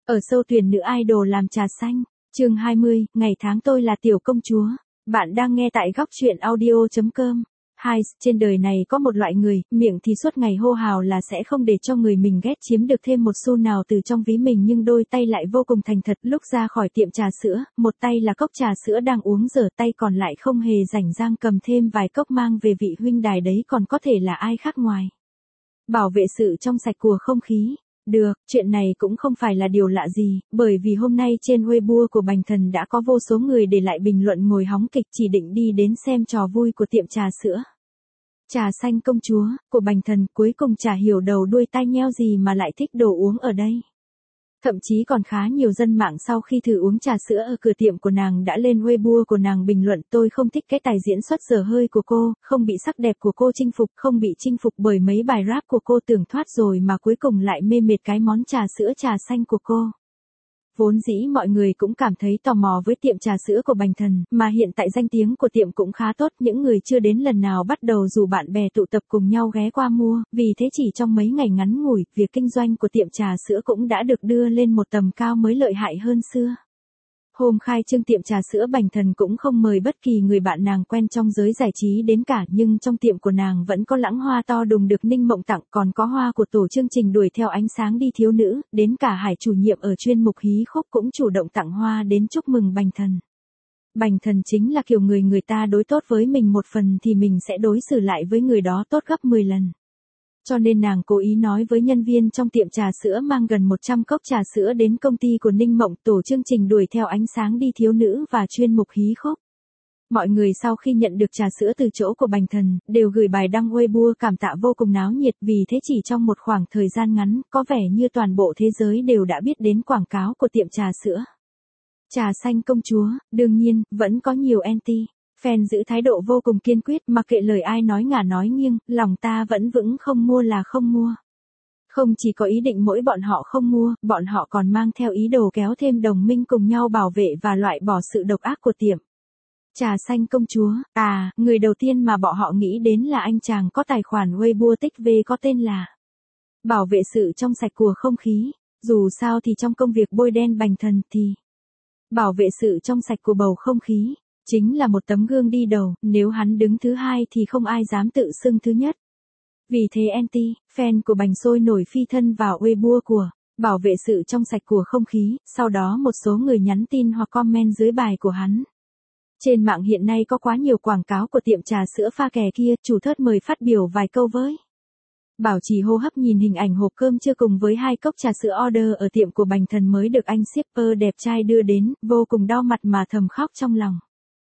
Ở sâu tuyển nữ idol làm trà xanh, chương 20, ngày tháng tôi là tiểu công chúa. Bạn đang nghe tại góc truyện audio.com. Hai, trên đời này có một loại người, miệng thì suốt ngày hô hào là sẽ không để cho người mình ghét chiếm được thêm một xu nào từ trong ví mình, nhưng đôi tay lại vô cùng thành thật. Lúc ra khỏi tiệm trà sữa, một tay là cốc trà sữa đang uống dở, tay còn lại không hề rảnh rang cầm thêm vài cốc mang về vị huynh đài đấy còn có thể là ai khác ngoài bảo vệ sự trong sạch của không khí. Được, chuyện này cũng không phải là điều lạ gì, bởi vì hôm nay trên Weibo của Bành Thần đã có vô số người để lại bình luận ngồi hóng kịch chỉ định đi đến xem trò vui của tiệm trà sữa. Trà xanh công chúa, của Bành Thần cuối cùng chả hiểu đầu đuôi tai nheo gì mà lại thích đồ uống ở đây. Thậm chí còn khá nhiều dân mạng sau khi thử uống trà sữa ở cửa tiệm của nàng đã lên Weibo của nàng bình luận: tôi không thích cái tài diễn xuất dở hơi của cô, không bị sắc đẹp của cô chinh phục, không bị chinh phục bởi mấy bài rap của cô tưởng thoát rồi mà cuối cùng lại mê mệt cái món trà sữa trà xanh của cô. Vốn dĩ mọi người cũng cảm thấy tò mò với tiệm trà sữa của Bành Thần, mà hiện tại danh tiếng của tiệm cũng khá tốt, những người chưa đến lần nào bắt đầu rủ bạn bè tụ tập cùng nhau ghé qua mua, vì thế chỉ trong mấy ngày ngắn ngủi, việc kinh doanh của tiệm trà sữa cũng đã được đưa lên một tầm cao mới lợi hại hơn xưa. Hôm khai trương tiệm trà sữa, Bành Thần cũng không mời bất kỳ người bạn nàng quen trong giới giải trí đến cả, nhưng trong tiệm của nàng vẫn có lãng hoa to đùng được Ninh Mộng tặng, còn có hoa của tổ chương trình Đuổi Theo Ánh Sáng Đi Thiếu Nữ, đến cả Hải chủ nhiệm ở chuyên mục hí khúc cũng chủ động tặng hoa đến chúc mừng Bành Thần. Bành Thần chính là kiểu người ta đối tốt với mình một phần thì mình sẽ đối xử lại với người đó tốt gấp 10 lần. Cho nên nàng cố ý nói với nhân viên trong tiệm trà sữa mang gần 100 cốc trà sữa đến công ty của Ninh Mộng, tổ chương trình Đuổi Theo Ánh Sáng Đi Thiếu Nữ và chuyên mục hí khúc. Mọi người sau khi nhận được trà sữa từ chỗ của Bành Thần, đều gửi bài đăng Weibo cảm tạ vô cùng náo nhiệt, vì thế chỉ trong một khoảng thời gian ngắn, có vẻ như toàn bộ thế giới đều đã biết đến quảng cáo của tiệm trà sữa. Trà xanh công chúa, đương nhiên, vẫn có nhiều anti. Fan giữ thái độ vô cùng kiên quyết, mặc kệ lời ai nói ngả nói nghiêng, lòng ta vẫn vững, không mua là không mua. Không chỉ có ý định mỗi bọn họ không mua, bọn họ còn mang theo ý đồ kéo thêm đồng minh cùng nhau bảo vệ và loại bỏ sự độc ác của tiệm trà xanh công chúa. Người đầu tiên mà bọn họ nghĩ đến là anh chàng có tài khoản Weibo tích V có tên là bảo vệ sự trong sạch của không khí. Dù sao thì trong công việc bôi đen Bành Thần thì bảo vệ sự trong sạch của bầu không khí chính là một tấm gương đi đầu, nếu hắn đứng thứ hai thì không ai dám tự xưng thứ nhất. Vì thế fan của Bành sôi nổi phi thân vào Weibo của bảo vệ sự trong sạch của không khí, sau đó một số người nhắn tin hoặc comment dưới bài của hắn. Trên mạng hiện nay có quá nhiều quảng cáo của tiệm trà sữa pha kè kia, chủ thớt mời phát biểu vài câu với. Bảo trì hô hấp nhìn hình ảnh hộp cơm trưa cùng với 2 cốc trà sữa order ở tiệm của Bành Thần mới được anh shipper đẹp trai đưa đến, vô cùng đau mặt mà thầm khóc trong lòng.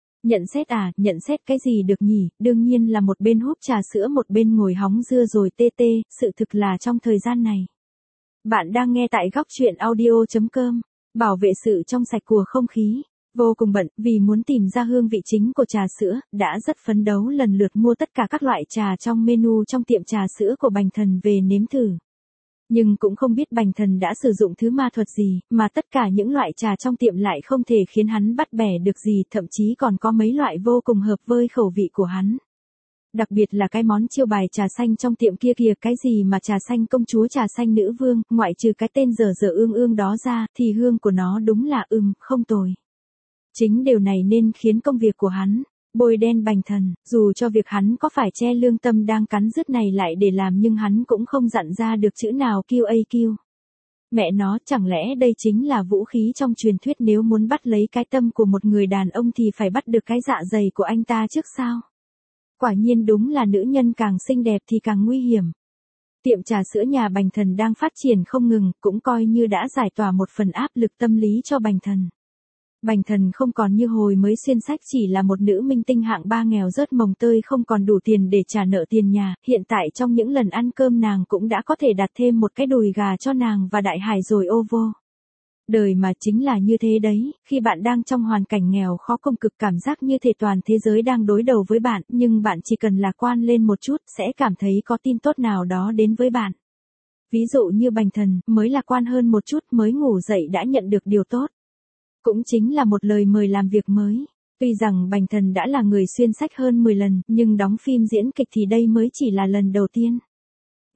Nhận xét cái gì được nhỉ, đương nhiên là một bên húp trà sữa một bên ngồi hóng dưa rồi tê, sự thực là trong thời gian này. Bạn đang nghe tại góc truyện audio.com, bảo vệ sự trong sạch của không khí. Vô cùng bận, vì muốn tìm ra hương vị chính của trà sữa, đã rất phấn đấu lần lượt mua tất cả các loại trà trong menu trong tiệm trà sữa của Bành Thần về nếm thử. Nhưng cũng không biết Bành Thần đã sử dụng thứ ma thuật gì, mà tất cả những loại trà trong tiệm lại không thể khiến hắn bắt bẻ được gì, thậm chí còn có mấy loại vô cùng hợp với khẩu vị của hắn. Đặc biệt là cái món chiêu bài trà xanh trong tiệm kia kìa, cái gì mà trà xanh công chúa, trà xanh nữ vương, ngoại trừ cái tên dở ương đó ra, thì hương của nó đúng là không tồi. Chính điều này nên khiến công việc của hắn bôi đen Bành Thần, dù cho việc hắn có phải che lương tâm đang cắn rứt này lại để làm, nhưng hắn cũng không dặn ra được chữ nào QAQ. Mẹ nó, chẳng lẽ đây chính là vũ khí trong truyền thuyết, nếu muốn bắt lấy cái tâm của một người đàn ông thì phải bắt được cái dạ dày của anh ta trước sao? Quả nhiên đúng là nữ nhân càng xinh đẹp thì càng nguy hiểm. Tiệm trà sữa nhà Bành Thần đang phát triển không ngừng, cũng coi như đã giải tỏa một phần áp lực tâm lý cho Bành Thần. Bành Thần không còn như hồi mới xuyên sách chỉ là một nữ minh tinh hạng 3 nghèo rớt mồng tơi không còn đủ tiền để trả nợ tiền nhà, hiện tại trong những lần ăn cơm nàng cũng đã có thể đặt thêm một cái đùi gà cho nàng và Đại Hải rồi ô vô. Đời mà chính là như thế đấy, khi bạn đang trong hoàn cảnh nghèo khó cùng cực, cảm giác như thể toàn thế giới đang đối đầu với bạn, nhưng bạn chỉ cần lạc quan lên một chút sẽ cảm thấy có tin tốt nào đó đến với bạn. Ví dụ như Bành Thần, mới lạc quan hơn một chút, mới ngủ dậy đã nhận được điều tốt. Cũng chính là một lời mời làm việc mới. Tuy rằng Bành Thần đã là người xuyên sách hơn 10 lần, nhưng đóng phim diễn kịch thì đây mới chỉ là lần đầu tiên.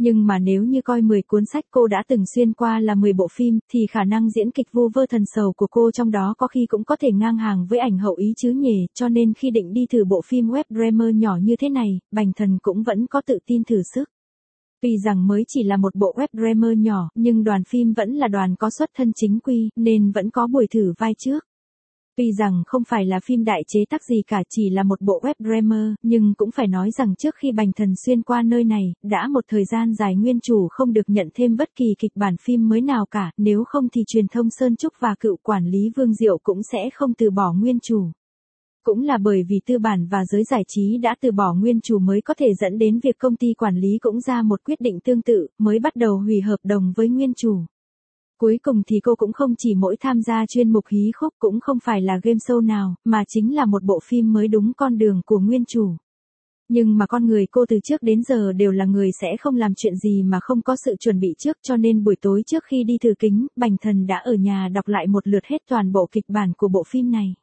Nhưng mà nếu như coi 10 cuốn sách cô đã từng xuyên qua là 10 bộ phim, thì khả năng diễn kịch vu vơ thần sầu của cô trong đó có khi cũng có thể ngang hàng với ảnh hậu ý chứ nhỉ, cho nên khi định đi thử bộ phim web drama nhỏ như thế này, Bành Thần cũng vẫn có tự tin thử sức. Tuy rằng mới chỉ là một bộ web drama nhỏ, nhưng đoàn phim vẫn là đoàn có xuất thân chính quy, nên vẫn có buổi thử vai trước. Tuy rằng không phải là phim đại chế tác gì cả, chỉ là một bộ web drama, nhưng cũng phải nói rằng trước khi Bành Thần xuyên qua nơi này, đã một thời gian dài nguyên chủ không được nhận thêm bất kỳ kịch bản phim mới nào cả, nếu không thì truyền thông Sơn Trúc và cựu quản lý Vương Diệu cũng sẽ không từ bỏ nguyên chủ. Cũng là bởi vì tư bản và giới giải trí đã từ bỏ nguyên chủ mới có thể dẫn đến việc công ty quản lý cũng ra một quyết định tương tự, mới bắt đầu hủy hợp đồng với nguyên chủ. Cuối cùng thì cô cũng không chỉ mỗi tham gia chuyên mục hí khúc, cũng không phải là game show nào, mà chính là một bộ phim mới đúng con đường của nguyên chủ. Nhưng mà con người cô từ trước đến giờ đều là người sẽ không làm chuyện gì mà không có sự chuẩn bị trước, cho nên buổi tối trước khi đi thử kính, Bành Thần đã ở nhà đọc lại một lượt hết toàn bộ kịch bản của bộ phim này.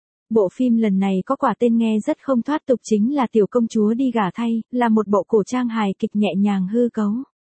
Bộ phim lần này có quả tên nghe rất không thoát tục, chính là Tiểu Công Chúa Đi Gả Thay, là một bộ cổ trang hài kịch nhẹ nhàng hư cấu.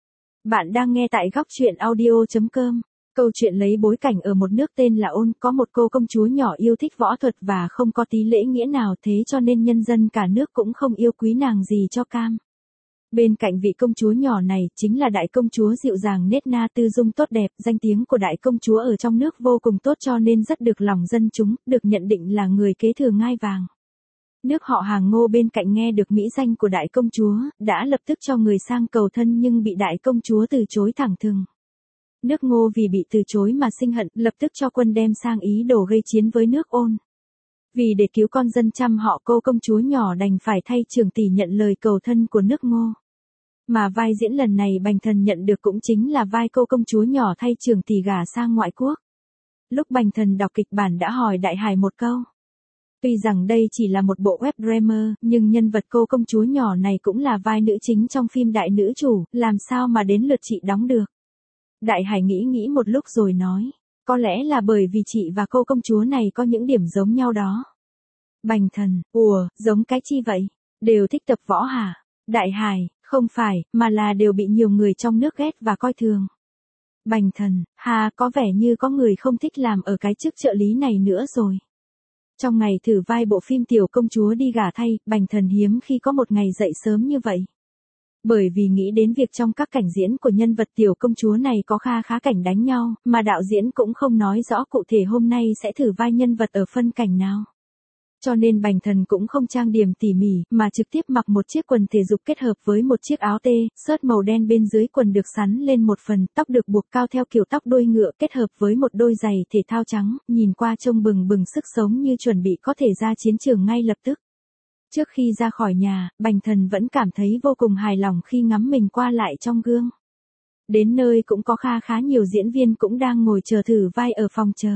Bạn đang nghe tại góc truyện audio.com. Câu chuyện lấy bối cảnh ở một nước tên là Ôn, có một cô công chúa nhỏ yêu thích võ thuật và không có tí lễ nghĩa nào, thế cho nên nhân dân cả nước cũng không yêu quý nàng gì cho cam. Bên cạnh vị công chúa nhỏ này chính là đại công chúa dịu dàng nết na tư dung tốt đẹp, danh tiếng của đại công chúa ở trong nước vô cùng tốt cho nên rất được lòng dân chúng, được nhận định là người kế thừa ngai vàng. Nước họ Hàng Ngô bên cạnh nghe được mỹ danh của đại công chúa, đã lập tức cho người sang cầu thân nhưng bị đại công chúa từ chối thẳng thừng. Nước Ngô vì bị từ chối mà sinh hận, lập tức cho quân đem sang ý đồ gây chiến với nước Ôn. Vì để cứu con dân trăm họ, cô công chúa nhỏ đành phải thay Trường tỷ nhận lời cầu thân của nước Ngô. Mà vai diễn lần này Bành Thần nhận được cũng chính là vai cô công chúa nhỏ thay Trường tỷ gả sang ngoại quốc. Lúc Bành Thần đọc kịch bản đã hỏi Đại Hải một câu. Tuy rằng đây chỉ là một bộ web drama, nhưng nhân vật cô công chúa nhỏ này cũng là vai nữ chính trong phim đại nữ chủ, làm sao mà đến lượt chị đóng được. Đại Hải nghĩ một lúc rồi nói, có lẽ là bởi vì chị và cô công chúa này có những điểm giống nhau đó. Bành Thần, giống cái chi vậy? Đều thích tập võ hả? Đại Hải, không phải, mà là đều bị nhiều người trong nước ghét và coi thường. Bành Thần, có vẻ như có người không thích làm ở cái chức trợ lý này nữa rồi. Trong ngày thử vai bộ phim Tiểu Công Chúa Đi Gả Thay, Bành Thần hiếm khi có một ngày dậy sớm như vậy. Bởi vì nghĩ đến việc trong các cảnh diễn của nhân vật Tiểu Công Chúa này có khá cảnh đánh nhau, mà đạo diễn cũng không nói rõ cụ thể hôm nay sẽ thử vai nhân vật ở phân cảnh nào. Cho nên Bành Thần cũng không trang điểm tỉ mỉ, mà trực tiếp mặc một chiếc quần thể dục kết hợp với một chiếc áo sớt màu đen, bên dưới quần được sắn lên một phần, tóc được buộc cao theo kiểu tóc đuôi ngựa kết hợp với một đôi giày thể thao trắng, nhìn qua trông bừng bừng sức sống như chuẩn bị có thể ra chiến trường ngay lập tức. Trước khi ra khỏi nhà, Bành Thần vẫn cảm thấy vô cùng hài lòng khi ngắm mình qua lại trong gương. Đến nơi cũng có khá nhiều diễn viên cũng đang ngồi chờ thử vai ở phòng chờ.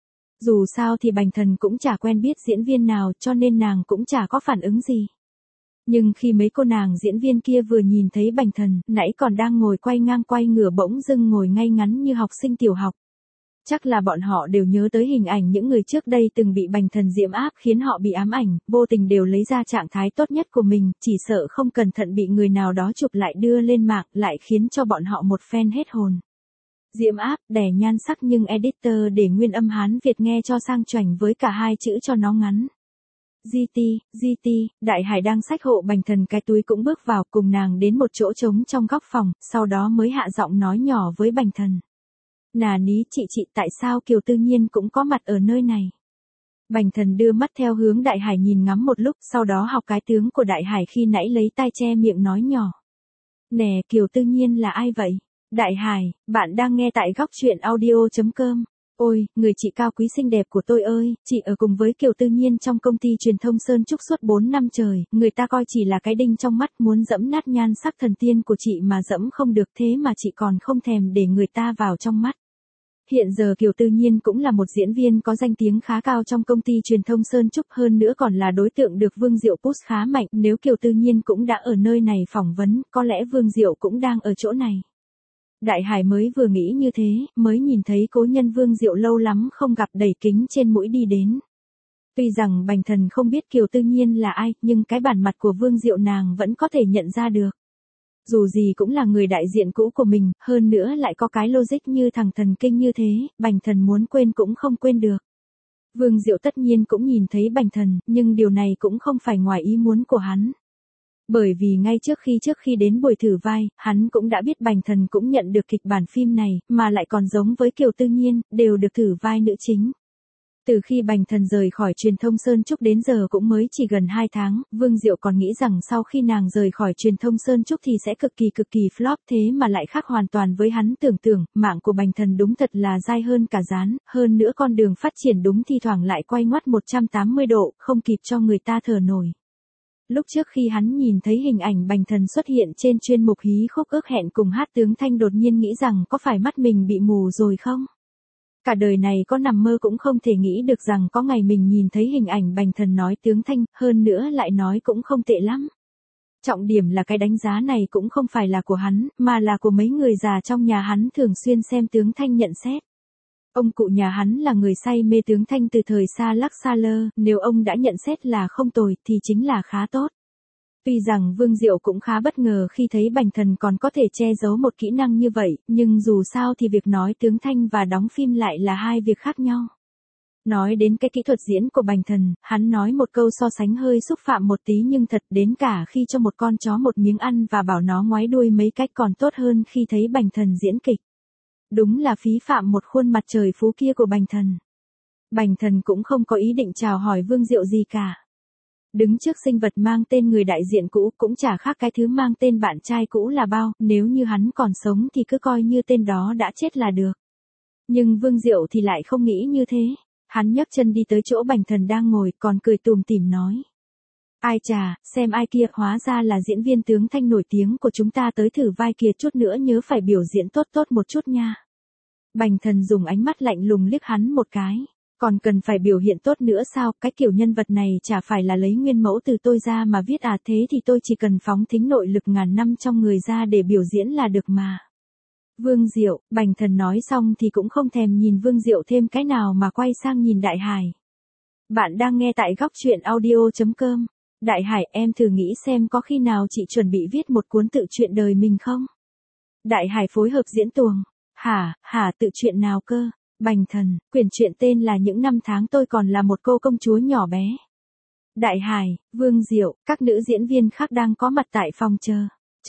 Dù sao thì Bành Thần cũng chả quen biết diễn viên nào cho nên nàng cũng chả có phản ứng gì. Nhưng khi mấy cô nàng diễn viên kia vừa nhìn thấy Bành Thần, nãy còn đang ngồi quay ngang quay ngửa bỗng dưng ngồi ngay ngắn như học sinh tiểu học. Chắc là bọn họ đều nhớ tới hình ảnh những người trước đây từng bị Bành Thần diễm áp khiến họ bị ám ảnh, vô tình đều lấy ra trạng thái tốt nhất của mình, chỉ sợ không cẩn thận bị người nào đó chụp lại đưa lên mạng, lại khiến cho bọn họ một phen hết hồn. Diễm áp, đẻ nhan sắc nhưng editor để nguyên âm Hán Việt nghe cho sang choảnh với cả hai chữ cho nó ngắn. GT, Đại Hải đang xách hộ Bành Thần cái túi cũng bước vào cùng nàng đến một chỗ trống trong góc phòng, sau đó mới hạ giọng nói nhỏ với Bành Thần. Nà ní chị tại sao Kiều Tư Nhiên cũng có mặt ở nơi này? Bành Thần đưa mắt theo hướng Đại Hải nhìn ngắm một lúc, sau đó học cái tướng của Đại Hải khi nãy lấy tai che miệng nói nhỏ. Nè, Kiều Tư Nhiên là ai vậy? Đại Hải, bạn đang nghe tại góc truyện audio.com. Ôi, người chị cao quý xinh đẹp của tôi ơi, chị ở cùng với Kiều Tư Nhiên trong công ty truyền thông Sơn Trúc suốt 4 năm trời, người ta coi chỉ là cái đinh trong mắt, muốn dẫm nát nhan sắc thần tiên của chị mà dẫm không được, thế mà chị còn không thèm để người ta vào trong mắt. Hiện giờ Kiều Tư Nhiên cũng là một diễn viên có danh tiếng khá cao trong công ty truyền thông Sơn Trúc, hơn nữa còn là đối tượng được Vương Diệu push khá mạnh, nếu Kiều Tư Nhiên cũng đã ở nơi này phỏng vấn, có lẽ Vương Diệu cũng đang ở chỗ này. Đại Hải mới vừa nghĩ như thế, mới nhìn thấy cố nhân Vương Diệu lâu lắm không gặp đẩy kính trên mũi đi đến. Tuy rằng Bành Thần không biết Kiều Tư Nhiên là ai, nhưng cái bản mặt của Vương Diệu nàng vẫn có thể nhận ra được. Dù gì cũng là người đại diện cũ của mình, hơn nữa lại có cái logic như thằng thần kinh như thế, Bành Thần muốn quên cũng không quên được. Vương Diệu tất nhiên cũng nhìn thấy Bành Thần, nhưng điều này cũng không phải ngoài ý muốn của hắn. Bởi vì ngay trước khi đến buổi thử vai, hắn cũng đã biết Bành Thần cũng nhận được kịch bản phim này, mà lại còn giống với Kiều Tư Nhiên, đều được thử vai nữ chính. Từ khi Bành Thần rời khỏi truyền thông Sơn Trúc đến giờ cũng mới chỉ gần 2 tháng, Vương Diệu còn nghĩ rằng sau khi nàng rời khỏi truyền thông Sơn Trúc thì sẽ cực kỳ flop, thế mà lại khác hoàn toàn với hắn tưởng tượng, mạng của Bành Thần đúng thật là dai hơn cả rán, hơn nữa con đường phát triển đúng thi thoảng lại quay ngoắt 180 độ, không kịp cho người ta thở nổi. Lúc trước khi hắn nhìn thấy hình ảnh Bành Thần xuất hiện trên chuyên mục hí khúc ước hẹn cùng hát Tướng Thanh, đột nhiên nghĩ rằng có phải mắt mình bị mù rồi không? Cả đời này có nằm mơ cũng không thể nghĩ được rằng có ngày mình nhìn thấy hình ảnh Bành Thần nói Tướng Thanh, hơn nữa lại nói cũng không tệ lắm. Trọng điểm là cái đánh giá này cũng không phải là của hắn, mà là của mấy người già trong nhà hắn thường xuyên xem Tướng Thanh nhận xét. Ông cụ nhà hắn là người say mê Tướng Thanh từ thời xa lắc xa lơ, nếu ông đã nhận xét là không tồi thì chính là khá tốt. Tuy rằng Vương Diệu cũng khá bất ngờ khi thấy Bành Thần còn có thể che giấu một kỹ năng như vậy, nhưng dù sao thì việc nói Tướng Thanh và đóng phim lại là hai việc khác nhau. Nói đến cái kỹ thuật diễn của Bành Thần, hắn nói một câu so sánh hơi xúc phạm một tí, nhưng thật đến cả khi cho một con chó một miếng ăn và bảo nó ngoáy đuôi mấy cách còn tốt hơn khi thấy Bành Thần diễn kịch. Đúng là phí phạm một khuôn mặt trời phú kia của Bành Thần. Bành Thần cũng không có ý định chào hỏi Vương Diệu gì cả. Đứng trước sinh vật mang tên người đại diện cũ cũng chả khác cái thứ mang tên bạn trai cũ là bao, nếu như hắn còn sống thì cứ coi như tên đó đã chết là được. Nhưng Vương Diệu thì lại không nghĩ như thế. Hắn nhấc chân đi tới chỗ Bành Thần đang ngồi, còn cười tủm tỉm nói. Ai chà, xem ai kia, hóa ra là diễn viên Tướng Thanh nổi tiếng của chúng ta tới thử vai kìa, chút nữa nhớ phải biểu diễn tốt một chút nha. Bành Thần dùng ánh mắt lạnh lùng liếc hắn một cái. Còn cần phải biểu hiện tốt nữa sao, cái kiểu nhân vật này chả phải là lấy nguyên mẫu từ tôi ra mà viết à, thế thì tôi chỉ cần phóng thính nội lực ngàn năm trong người ra để biểu diễn là được mà. Vương Diệu, Bành Thần nói xong thì cũng không thèm nhìn Vương Diệu thêm cái nào mà quay sang nhìn Đại Hải. Bạn đang nghe tại góc truyện audio.com. Đại Hải, em thử nghĩ xem có khi nào chị chuẩn bị viết một cuốn tự truyện đời mình không? Đại Hải phối hợp diễn tuồng. Hả, tự truyện nào cơ? Bành Thần, quyển truyện tên là Những năm tháng tôi còn là một cô công chúa nhỏ bé. Đại Hải, Vương Diệu, các nữ diễn viên khác đang có mặt tại phòng chờ.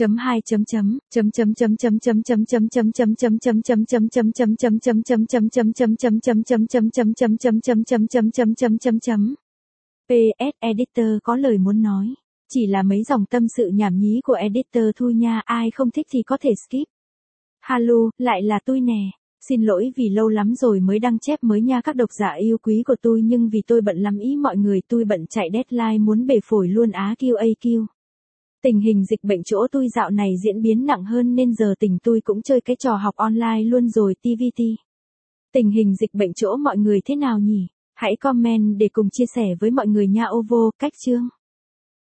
PS editor có lời muốn nói. Chỉ là mấy dòng tâm sự nhảm nhí của editor thôi nha, ai không thích thì có thể skip. Hallo, lại là tôi nè. Xin lỗi vì lâu lắm rồi mới đăng chép mới nha các độc giả yêu quý của tôi, nhưng vì tôi bận lắm ý mọi người, tôi bận chạy deadline muốn bể phổi luôn á QAQ. Tình hình dịch bệnh chỗ tôi dạo này diễn biến nặng hơn nên giờ tỉnh tôi cũng chơi cái trò học online luôn rồi TVT. Tình hình dịch bệnh chỗ mọi người thế nào nhỉ? Hãy comment để cùng chia sẻ với mọi người nha. Ovo, cách chương.